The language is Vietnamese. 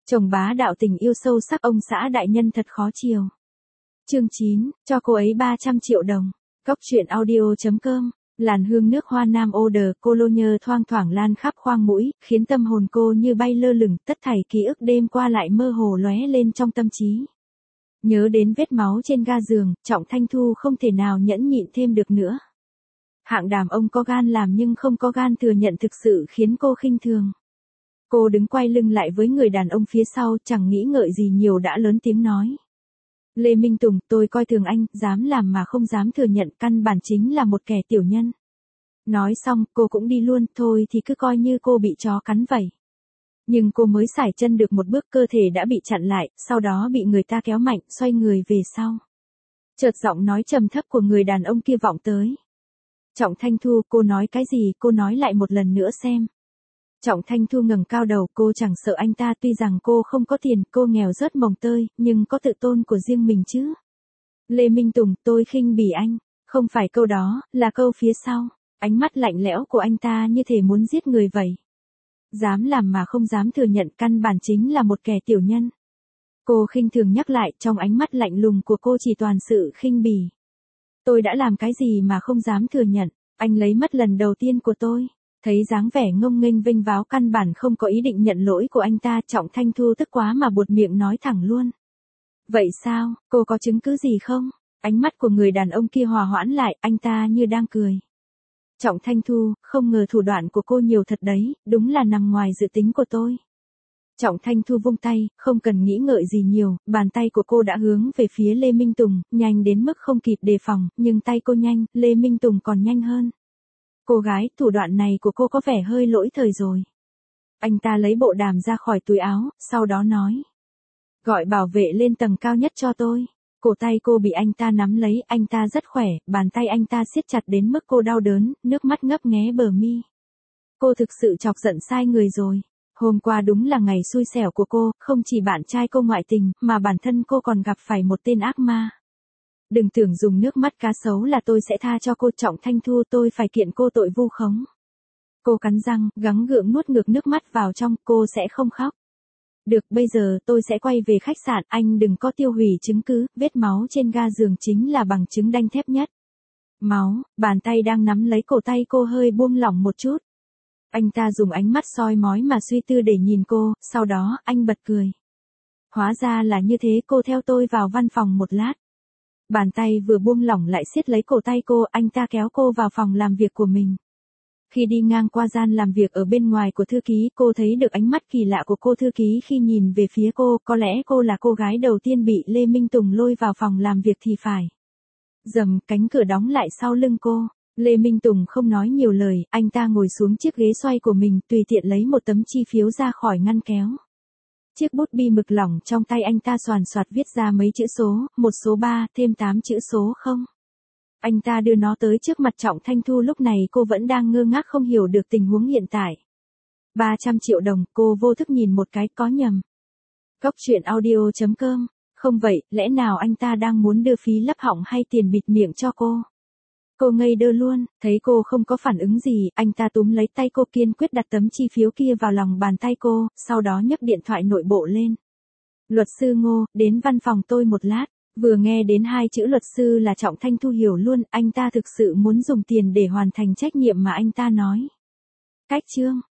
Chồng bá đạo tình yêu sâu sắc ông xã đại nhân thật khó chiều. Chương 9, cho cô ấy 300 triệu đồng. Cóc truyện audio.com. Làn hương nước hoa nam eau de Cologne thoang thoảng lan khắp khoang mũi, khiến tâm hồn cô như bay lơ lửng, tất thảy ký ức đêm qua lại mơ hồ lóe lên trong tâm trí. Nhớ đến vết máu trên ga giường, Trọng Thanh Thu không thể nào nhẫn nhịn thêm được nữa. Hạng đàn ông có gan làm nhưng không có gan thừa nhận thực sự khiến cô khinh thường. Cô đứng quay lưng lại với người đàn ông phía sau, chẳng nghĩ ngợi gì nhiều đã lớn tiếng nói. Lê Minh Tùng, tôi coi thường anh, dám làm mà không dám thừa nhận, căn bản chính là một kẻ tiểu nhân. Nói xong, cô cũng đi luôn, thôi thì cứ coi như cô bị chó cắn vậy. Nhưng cô mới xải chân được một bước, cơ thể đã bị chặn lại, sau đó bị người ta kéo mạnh, xoay người về sau. Chợt giọng nói trầm thấp của người đàn ông kia vọng tới. Trọng Thanh Thu, cô nói cái gì, cô nói lại một lần nữa xem. Trọng Thanh Thu ngẩng cao đầu, cô chẳng sợ anh ta, tuy rằng cô không có tiền, cô nghèo rớt mồng tơi, nhưng có tự tôn của riêng mình chứ. Lê Minh Tùng, tôi khinh bỉ anh. Không phải câu đó, là câu phía sau. Ánh mắt lạnh lẽo của anh ta như thể muốn giết người vậy. Dám làm mà không dám thừa nhận, căn bản chính là một kẻ tiểu nhân. Cô khinh thường nhắc lại, trong ánh mắt lạnh lùng của cô chỉ toàn sự khinh bỉ. Tôi đã làm cái gì mà không dám thừa nhận, anh lấy mất lần đầu tiên của tôi. Thấy dáng vẻ ngông nghênh vênh váo, căn bản không có ý định nhận lỗi của anh ta, Trọng Thanh Thu tức quá mà buột miệng nói thẳng luôn. Vậy sao, cô có chứng cứ gì không? Ánh mắt của người đàn ông kia hòa hoãn lại, anh ta như đang cười. Trọng Thanh Thu, không ngờ thủ đoạn của cô nhiều thật đấy, đúng là nằm ngoài dự tính của tôi. Trọng Thanh Thu vung tay, không cần nghĩ ngợi gì nhiều, bàn tay của cô đã hướng về phía Lê Minh Tùng, nhanh đến mức không kịp đề phòng, nhưng tay cô nhanh, Lê Minh Tùng còn nhanh hơn. Cô gái, thủ đoạn này của cô có vẻ hơi lỗi thời rồi. Anh ta lấy bộ đàm ra khỏi túi áo, sau đó nói. Gọi bảo vệ lên tầng cao nhất cho tôi. Cổ tay cô bị anh ta nắm lấy, anh ta rất khỏe, bàn tay anh ta siết chặt đến mức cô đau đớn, nước mắt ngấp nghé bờ mi. Cô thực sự chọc giận sai người rồi. Hôm qua đúng là ngày xui xẻo của cô, không chỉ bạn trai cô ngoại tình, mà bản thân cô còn gặp phải một tên ác ma. Đừng tưởng dùng nước mắt cá sấu là tôi sẽ tha cho cô. Trọng Thanh Thu, tôi phải kiện cô tội vu khống. Cô cắn răng, gắng gượng nuốt ngược nước mắt vào trong, cô sẽ không khóc. Được, bây giờ tôi sẽ quay về khách sạn, anh đừng có tiêu hủy chứng cứ, vết máu trên ga giường chính là bằng chứng đanh thép nhất. Máu, bàn tay đang nắm lấy cổ tay cô hơi buông lỏng một chút. Anh ta dùng ánh mắt soi mói mà suy tư để nhìn cô, sau đó, anh bật cười. Hóa ra là như thế, cô theo tôi vào văn phòng một lát. Bàn tay vừa buông lỏng lại siết lấy cổ tay cô, anh ta kéo cô vào phòng làm việc của mình. Khi đi ngang qua gian làm việc ở bên ngoài của thư ký, cô thấy được ánh mắt kỳ lạ của cô thư ký khi nhìn về phía cô, có lẽ cô là cô gái đầu tiên bị Lê Minh Tùng lôi vào phòng làm việc thì phải. Rầm, cánh cửa đóng lại sau lưng cô. Lê Minh Tùng không nói nhiều lời, anh ta ngồi xuống chiếc ghế xoay của mình, tùy tiện lấy một tấm chi phiếu ra khỏi ngăn kéo. Chiếc bút bi mực lỏng trong tay anh ta xoàn xoạt viết ra mấy chữ số, 1 số 3, thêm 8 chữ số 0. Anh ta đưa nó tới trước mặt Trọng Thanh Thu, lúc này cô vẫn đang ngơ ngác không hiểu được tình huống hiện tại. 300 triệu đồng, cô vô thức nhìn một cái, có nhầm. Cóc truyện audio.com, không vậy, lẽ nào anh ta đang muốn đưa phí lấp họng hay tiền bịt miệng cho cô? Cô ngây đơ luôn, thấy cô không có phản ứng gì, anh ta túm lấy tay cô, kiên quyết đặt tấm chi phiếu kia vào lòng bàn tay cô, sau đó nhấc điện thoại nội bộ lên. Luật sư Ngô, đến văn phòng tôi một lát. Vừa nghe đến hai chữ luật sư là Trọng Thanh Thu hiểu luôn, anh ta thực sự muốn dùng tiền để hoàn thành trách nhiệm mà anh ta nói. Cách chương.